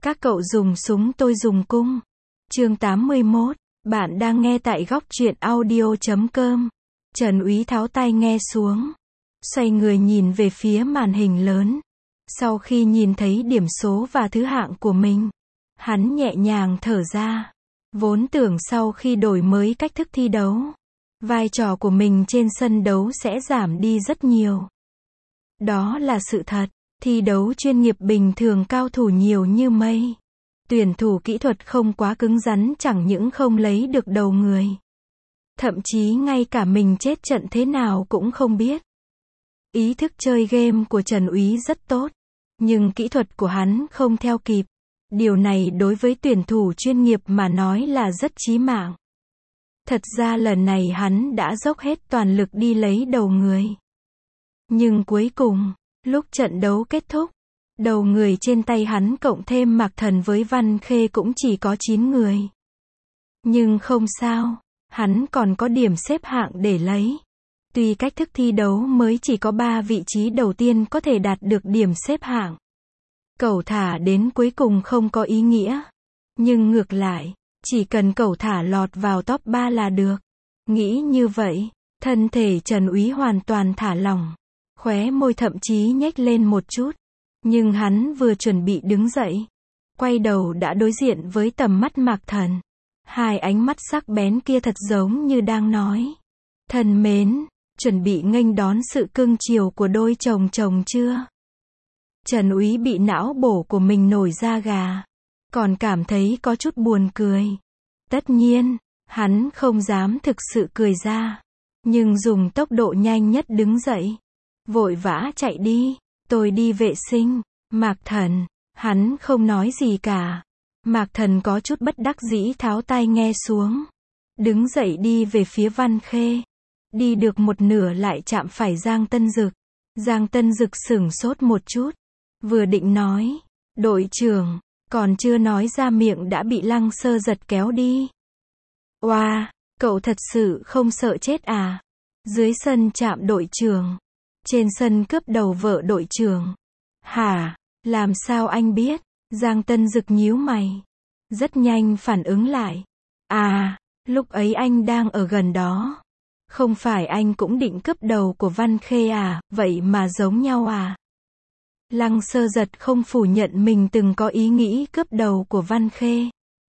Các cậu dùng súng tôi dùng cung. Chương 81. Bạn đang nghe tại góc truyện audio.com. Trần Úy tháo tai nghe xuống. Xoay người nhìn về phía màn hình lớn. Sau khi nhìn thấy điểm số và thứ hạng của mình, hắn nhẹ nhàng thở ra. Vốn tưởng sau khi đổi mới cách thức thi đấu, vai trò của mình trên sân đấu sẽ giảm đi rất nhiều. Đó là sự thật. Thi đấu chuyên nghiệp bình thường cao thủ nhiều như mây. Tuyển thủ kỹ thuật không quá cứng rắn chẳng những không lấy được đầu người. Thậm chí ngay cả mình chết trận thế nào cũng không biết. Ý thức chơi game của Trần Úy rất tốt. Nhưng kỹ thuật của hắn không theo kịp. Điều này đối với tuyển thủ chuyên nghiệp mà nói là rất chí mạng. Thật ra lần này hắn đã dốc hết toàn lực đi lấy đầu người. Nhưng cuối cùng, lúc trận đấu kết thúc, đầu người trên tay hắn cộng thêm Mạc Thần với Văn Khê cũng chỉ có 9 người. Nhưng không sao, hắn còn có điểm xếp hạng để lấy. Tuy cách thức thi đấu mới chỉ có 3 vị trí đầu tiên có thể đạt được điểm xếp hạng. Cẩu thả đến cuối cùng không có ý nghĩa. Nhưng ngược lại, chỉ cần cẩu thả lọt vào top 3 là được. Nghĩ như vậy, thân thể Trần Úy hoàn toàn thả lỏng. Khóe môi thậm chí nhếch lên một chút. Nhưng hắn vừa chuẩn bị đứng dậy, quay đầu đã đối diện với tầm mắt Mạc Thần. Hai ánh mắt sắc bén kia thật giống như đang nói: thân mến, chuẩn bị nghênh đón sự cưng chiều của đôi chồng chồng chưa? Trần Úy bị não bổ của mình nổi da gà, còn cảm thấy có chút buồn cười. Tất nhiên, hắn không dám thực sự cười ra, nhưng dùng tốc độ nhanh nhất đứng dậy, vội vã chạy đi. Tôi đi vệ sinh. Mạc Thần. Hắn không nói gì cả. Mạc Thần có chút bất đắc dĩ tháo tai nghe xuống, đứng dậy đi về phía Văn Khê. Đi được một nửa lại chạm phải Giang Tân Dực. Giang Tân Dực sửng sốt một chút, vừa định nói: đội trưởng, còn chưa nói ra miệng đã bị Lăng Sơ Giật kéo đi. Oa, cậu thật sự không sợ chết à? Dưới sân chạm đội trưởng, trên sân cướp đầu vợ đội trưởng. Hả? Làm sao anh biết? Giang Tân Dực nhíu mày, rất nhanh phản ứng lại. À, lúc ấy anh đang ở gần đó. Không phải anh cũng định cướp đầu của Văn Khê à, vậy mà giống nhau à? Lăng Sơ Giật không phủ nhận mình từng có ý nghĩ cướp đầu của Văn Khê.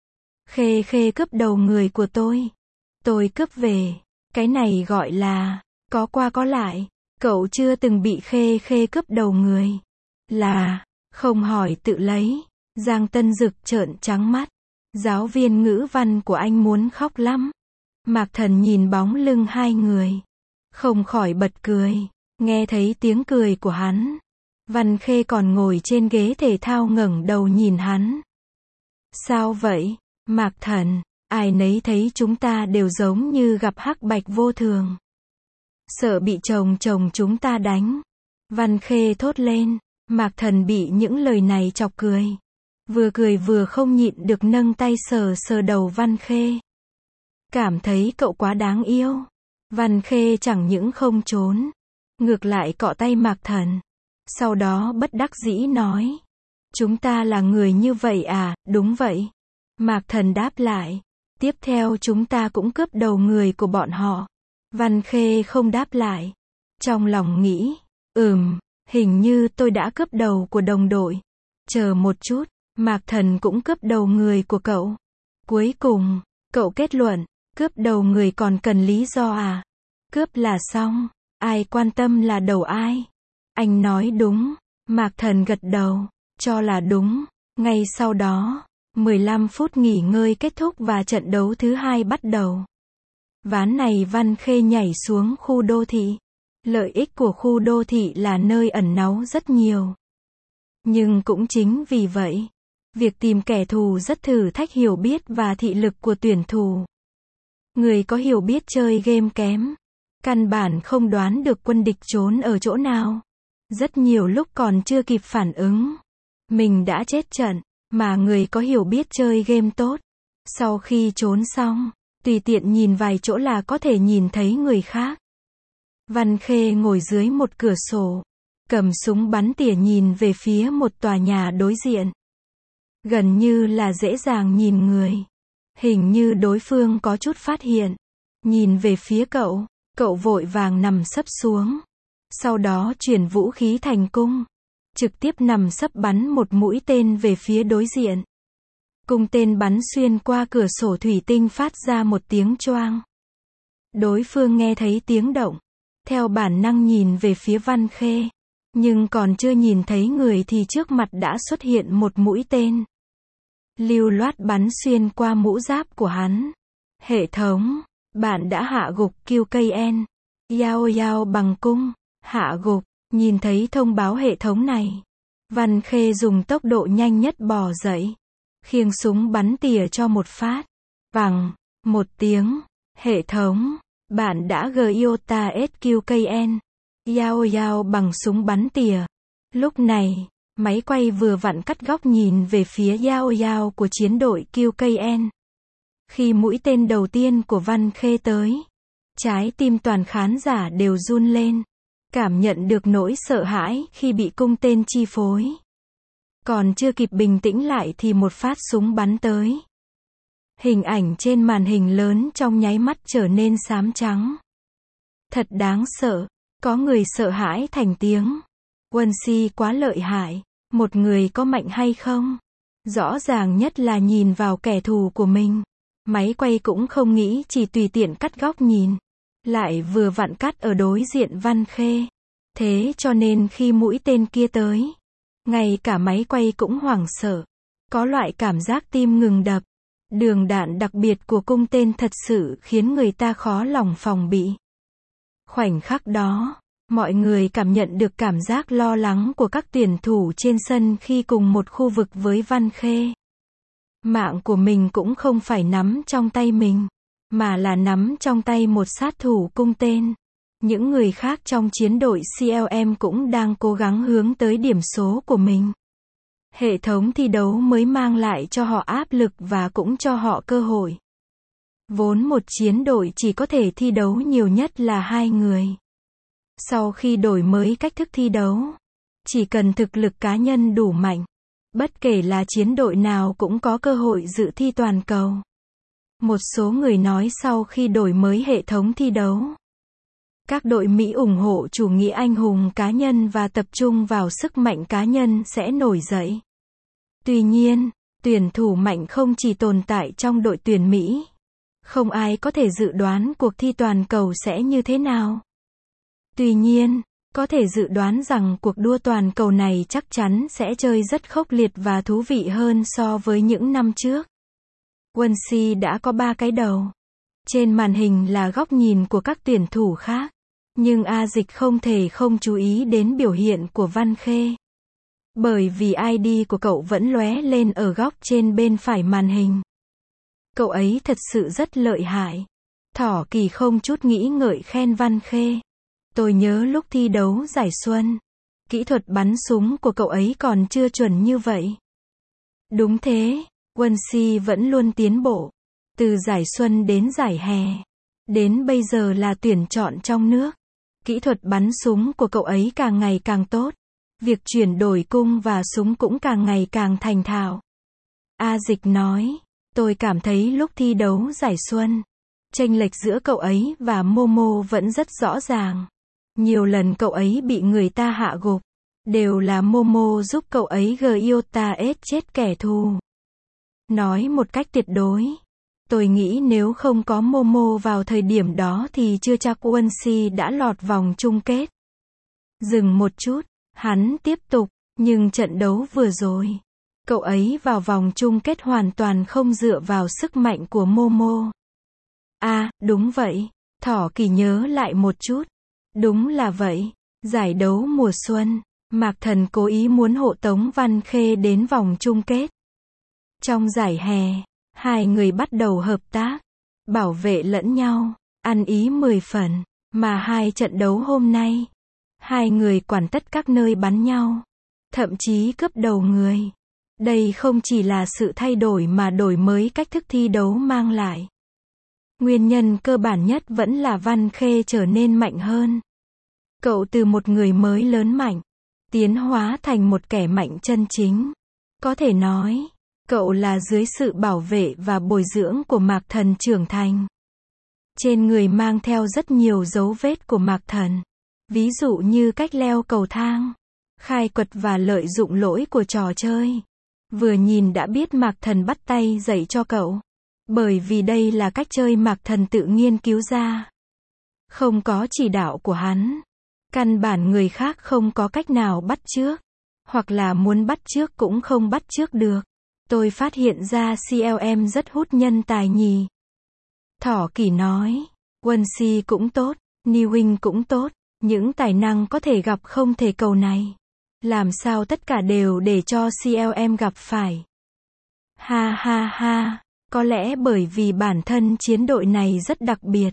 Khê cướp đầu người của tôi cướp về. Cái này gọi là có qua có lại. Cậu chưa từng bị Khê cướp đầu người. Là, không hỏi tự lấy. Giang Tân Dực trợn trắng mắt. Giáo viên ngữ văn của anh muốn khóc lắm. Mạc Thần nhìn bóng lưng hai người, không khỏi bật cười. Nghe thấy tiếng cười của hắn, Văn Khê còn ngồi trên ghế thể thao ngẩng đầu nhìn hắn. Sao vậy, Mạc Thần? Ai nấy thấy chúng ta đều giống như gặp hắc bạch vô thường. Sợ bị chồng chúng ta đánh. Văn Khê thốt lên. Mạc Thần bị những lời này chọc cười. Vừa cười vừa không nhịn được nâng tay sờ đầu Văn Khê. Cảm thấy cậu quá đáng yêu. Văn Khê chẳng những không trốn, ngược lại cọ tay Mạc Thần. Sau đó bất đắc dĩ nói: chúng ta là người như vậy à? Đúng vậy. Mạc Thần đáp lại. Tiếp theo chúng ta cũng cướp đầu người của bọn họ. Văn Khê không đáp lại. Trong lòng nghĩ: hình như tôi đã cướp đầu của đồng đội. Chờ một chút, Mạc Thần cũng cướp đầu người của cậu. Cuối cùng, cậu kết luận, cướp đầu người còn cần lý do à? Cướp là xong, ai quan tâm là đầu ai? Anh nói đúng. Mạc Thần gật đầu, cho là đúng. Ngay sau đó, 15 phút nghỉ ngơi kết thúc và trận đấu thứ hai bắt đầu. Ván này Văn Khê nhảy xuống khu đô thị. Lợi ích của khu đô thị là nơi ẩn náu rất nhiều. Nhưng cũng chính vì vậy, việc tìm kẻ thù rất thử thách hiểu biết và thị lực của tuyển thủ. Người có hiểu biết chơi game kém, căn bản không đoán được quân địch trốn ở chỗ nào. Rất nhiều lúc còn chưa kịp phản ứng, mình đã chết trận. Mà người có hiểu biết chơi game tốt, sau khi trốn xong, tùy tiện nhìn vài chỗ là có thể nhìn thấy người khác. Văn Khê ngồi dưới một cửa sổ, cầm súng bắn tỉa nhìn về phía một tòa nhà đối diện. gần như là dễ dàng nhìn người. Hình như đối phương có chút phát hiện. Nhìn về phía cậu, cậu vội vàng nằm sấp xuống. Sau đó chuyển vũ khí thành cung. Trực tiếp nằm sấp bắn một mũi tên về phía đối diện. Cung tên bắn xuyên qua cửa sổ thủy tinh phát ra một tiếng choang. Đối phương nghe thấy tiếng động. Theo bản năng nhìn về phía Văn Khê. Nhưng còn chưa nhìn thấy người thì trước mặt đã xuất hiện một mũi tên. Lưu loát bắn xuyên qua mũ giáp của hắn. Hệ thống, bạn đã hạ gục QKN. Yao Yao bằng cung, hạ gục. Nhìn thấy thông báo hệ thống này. Văn Khê dùng tốc độ nhanh nhất bò dậy. Khiêng súng bắn tỉa cho một phát. Vằng, một tiếng. Hệ thống, bạn đã Giota SQKN. Yao Yao bằng súng bắn tỉa. Lúc này, máy quay vừa vặn cắt góc nhìn về phía Yao Yao của chiến đội QKN. Khi mũi tên đầu tiên của Văn Khê tới, trái tim toàn khán giả đều run lên. Cảm nhận được nỗi sợ hãi khi bị cung tên chi phối. Còn chưa kịp bình tĩnh lại thì một phát súng bắn tới. Hình ảnh trên màn hình lớn trong nháy mắt trở nên xám trắng. Thật đáng sợ, có người sợ hãi thành tiếng. Won-si quá lợi hại, một người có mạnh hay không? Rõ ràng nhất là nhìn vào kẻ thù của mình. Máy quay cũng không nghĩ, chỉ tùy tiện cắt góc nhìn. Lại vừa vặn cắt ở đối diện Văn Khê. Thế cho nên khi mũi tên kia tới, ngay cả máy quay cũng hoảng sợ. Có loại cảm giác tim ngừng đập. Đường đạn đặc biệt của cung tên thật sự khiến người ta khó lòng phòng bị. Khoảnh khắc đó, mọi người cảm nhận được cảm giác lo lắng của các tuyển thủ trên sân khi cùng một khu vực với Văn Khê. Mạng của mình cũng không phải nắm trong tay mình, mà là nắm trong tay một sát thủ cung tên. Những người khác trong chiến đội CLM cũng đang cố gắng hướng tới điểm số của mình. Hệ thống thi đấu mới mang lại cho họ áp lực và cũng cho họ cơ hội. Vốn một chiến đội chỉ có thể thi đấu nhiều nhất là 2 người. Sau khi đổi mới cách thức thi đấu, chỉ cần thực lực cá nhân đủ mạnh, bất kể là chiến đội nào cũng có cơ hội dự thi toàn cầu. Một số người nói sau khi đổi mới hệ thống thi đấu, các đội Mỹ ủng hộ chủ nghĩa anh hùng cá nhân và tập trung vào sức mạnh cá nhân sẽ nổi dậy. Tuy nhiên, tuyển thủ mạnh không chỉ tồn tại trong đội tuyển Mỹ. Không ai có thể dự đoán cuộc thi toàn cầu sẽ như thế nào. Tuy nhiên, có thể dự đoán rằng cuộc đua toàn cầu này chắc chắn sẽ chơi rất khốc liệt và thú vị hơn so với những năm trước. Won-si đã có 3 cái đầu. Trên màn hình là góc nhìn của các tuyển thủ khác. Nhưng A Dịch không thể không chú ý đến biểu hiện của Văn Khê. Bởi vì ID của cậu vẫn lóe lên ở góc trên bên phải màn hình. Cậu ấy thật sự rất lợi hại. Thỏ Kỳ không chút nghĩ ngợi khen Văn Khê. Tôi nhớ lúc thi đấu giải xuân, kỹ thuật bắn súng của cậu ấy còn chưa chuẩn như vậy. Đúng thế, Won-si vẫn luôn tiến bộ. Từ giải xuân đến giải hè. Đến bây giờ là tuyển chọn trong nước. Kỹ thuật bắn súng của cậu ấy càng ngày càng tốt. Việc chuyển đổi cung và súng cũng càng ngày càng thành thạo. A Dịch nói, tôi cảm thấy lúc thi đấu giải xuân, chênh lệch giữa cậu ấy và Momo vẫn rất rõ ràng. Nhiều lần cậu ấy bị người ta hạ gục. Đều là Momo giúp cậu ấy Giota chết kẻ thù. Nói một cách tuyệt đối. Tôi nghĩ nếu không có Momo vào thời điểm đó thì chưa chắc Won-si đã lọt vòng chung kết. Dừng một chút, hắn tiếp tục, nhưng trận đấu vừa rồi, cậu ấy vào vòng chung kết hoàn toàn không dựa vào sức mạnh của Momo. À, đúng vậy, Thỏ Kỳ nhớ lại một chút. Đúng là vậy, giải đấu mùa xuân, Mạc Thần cố ý muốn hộ tống Văn Khê đến vòng chung kết. Trong giải hè, hai người bắt đầu hợp tác, bảo vệ lẫn nhau, ăn ý 10 phần, mà hai trận đấu hôm nay, hai người quản tất các nơi bắn nhau, thậm chí cướp đầu người. Đây không chỉ là sự thay đổi mà đổi mới cách thức thi đấu mang lại. Nguyên nhân cơ bản nhất vẫn là Văn Khê trở nên mạnh hơn. Cậu từ một người mới lớn mạnh, tiến hóa thành một kẻ mạnh chân chính. Có thể nói, Cậu là dưới sự bảo vệ và bồi dưỡng của Mạc Thần trưởng thành. Trên người mang theo rất nhiều dấu vết của Mạc Thần. Ví dụ như cách leo cầu thang, khai quật và lợi dụng lỗi của trò chơi. Vừa nhìn đã biết Mạc Thần bắt tay dạy cho cậu. Bởi vì đây là cách chơi Mạc Thần tự nghiên cứu ra. Không có chỉ đạo của hắn. Căn bản người khác không có cách nào bắt chước. Hoặc là muốn bắt chước cũng không bắt chước được. Tôi phát hiện ra CLM rất hút nhân tài nhỉ. Thỏ Kỳ nói. Wonsi cũng tốt, Niwing cũng tốt. Những tài năng có thể gặp không thể cầu này. Làm sao tất cả đều để cho CLM gặp phải. Ha ha ha. Có lẽ bởi vì bản thân chiến đội này rất đặc biệt.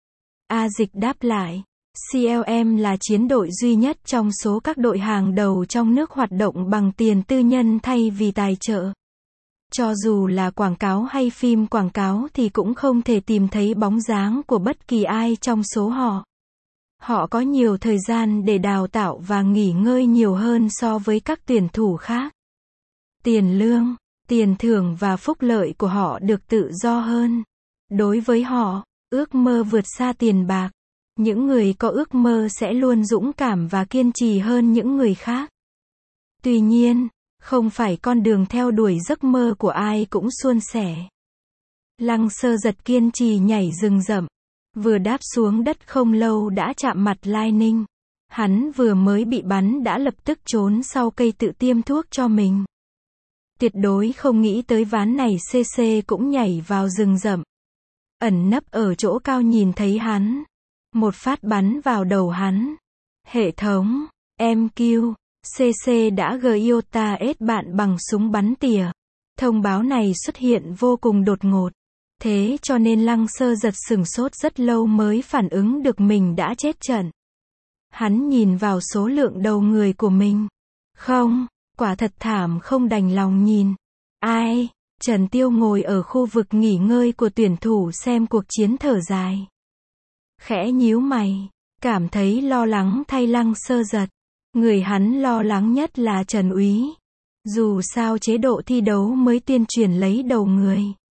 A Dịch đáp lại. CLM là chiến đội duy nhất trong số các đội hàng đầu trong nước hoạt động bằng tiền tư nhân thay vì tài trợ. Cho dù là quảng cáo hay phim quảng cáo thì cũng không thể tìm thấy bóng dáng của bất kỳ ai trong số họ. Họ có nhiều thời gian để đào tạo và nghỉ ngơi nhiều hơn so với các tuyển thủ khác. Tiền lương, tiền thưởng và phúc lợi của họ được tự do hơn. Đối với họ, ước mơ vượt xa tiền bạc. Những người có ước mơ sẽ luôn dũng cảm và kiên trì hơn những người khác. Tuy nhiên, không phải con đường theo đuổi giấc mơ của ai cũng suôn sẻ. Lăng Sơ Giật kiên trì nhảy rừng rậm. Vừa đáp xuống đất không lâu đã chạm mặt Lai Ninh. Hắn vừa mới bị bắn đã lập tức trốn sau cây tự tiêm thuốc cho mình. Tuyệt đối không nghĩ tới ván này CC cũng nhảy vào rừng rậm. Ẩn nấp ở chỗ cao nhìn thấy hắn. Một phát bắn vào đầu hắn. Hệ thống, MQ, CC đã Giota S bạn bằng súng bắn tỉa. Thông báo này xuất hiện vô cùng đột ngột. Thế cho nên Lăng Sơ Giật sửng sốt rất lâu mới phản ứng được mình đã chết trận. Hắn nhìn vào số lượng đầu người của mình. Không, quả thật thảm không đành lòng nhìn. Ai? Trần Tiêu ngồi ở khu vực nghỉ ngơi của tuyển thủ xem cuộc chiến thở dài. Khẽ nhíu mày, cảm thấy lo lắng thay Lăng Sơ Giật. Người hắn lo lắng nhất là Trần Úy. Dù sao chế độ thi đấu mới tuyên truyền lấy đầu người.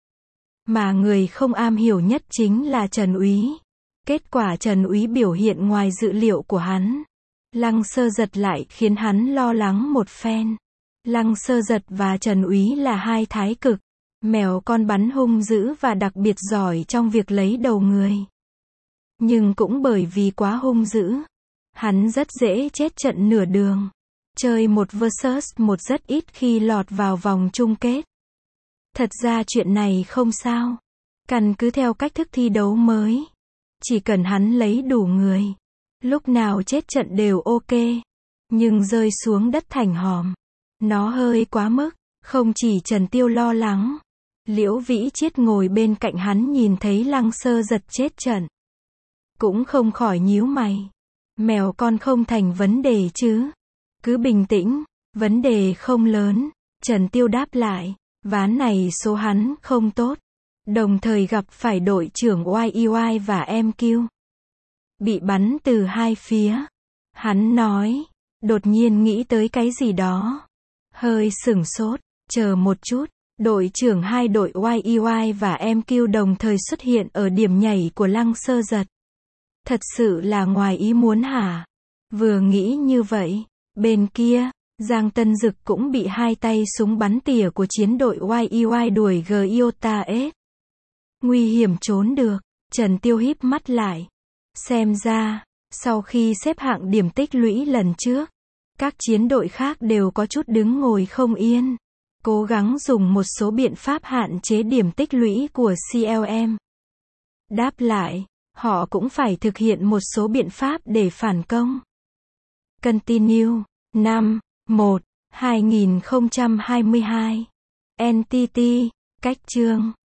Mà người không am hiểu nhất chính là Trần Úy. Kết quả Trần Úy biểu hiện ngoài dự liệu của hắn. Lăng Sơ Giật lại khiến hắn lo lắng một phen. Lăng Sơ Giật và Trần Úy là hai thái cực. Mèo con bắn hung dữ và đặc biệt giỏi trong việc lấy đầu người. Nhưng cũng bởi vì quá hung dữ, hắn rất dễ chết trận nửa đường. Chơi một versus một rất ít khi lọt vào vòng chung kết. Thật ra chuyện này không sao. Căn cứ theo cách thức thi đấu mới. Chỉ cần hắn lấy đủ người. Lúc nào chết trận đều ok. Nhưng rơi xuống đất thành hòm. Nó hơi quá mức. Không chỉ Trần Tiêu lo lắng. Liễu Vĩ Chiết ngồi bên cạnh hắn nhìn thấy Lăng Sơ Giật chết trận. Cũng không khỏi nhíu mày. Mèo con không thành vấn đề chứ. Cứ bình tĩnh. Vấn đề không lớn. Trần Tiêu đáp lại. Ván này số hắn không tốt. Đồng thời gặp phải đội trưởng YEY và MQ. Bị bắn từ hai phía. Hắn nói. Đột nhiên nghĩ tới cái gì đó. Hơi sửng sốt. Chờ một chút. Đội trưởng hai đội YEY và MQ đồng thời xuất hiện ở điểm nhảy của Lăng Sơ Giật. Thật sự là ngoài ý muốn hả? Vừa nghĩ như vậy. Bên kia. Giang Tân Dực cũng bị hai tay súng bắn tỉa của chiến đội YEY đuổi Giota S. Nguy hiểm trốn được. Trần Tiêu híp mắt lại. Xem ra, sau khi xếp hạng điểm tích lũy lần trước, các chiến đội khác đều có chút đứng ngồi không yên. Cố gắng dùng một số biện pháp hạn chế điểm tích lũy của CLM. Đáp lại, họ cũng phải thực hiện một số biện pháp để phản công. Continue. 5/1/2022. NTT. Cách chương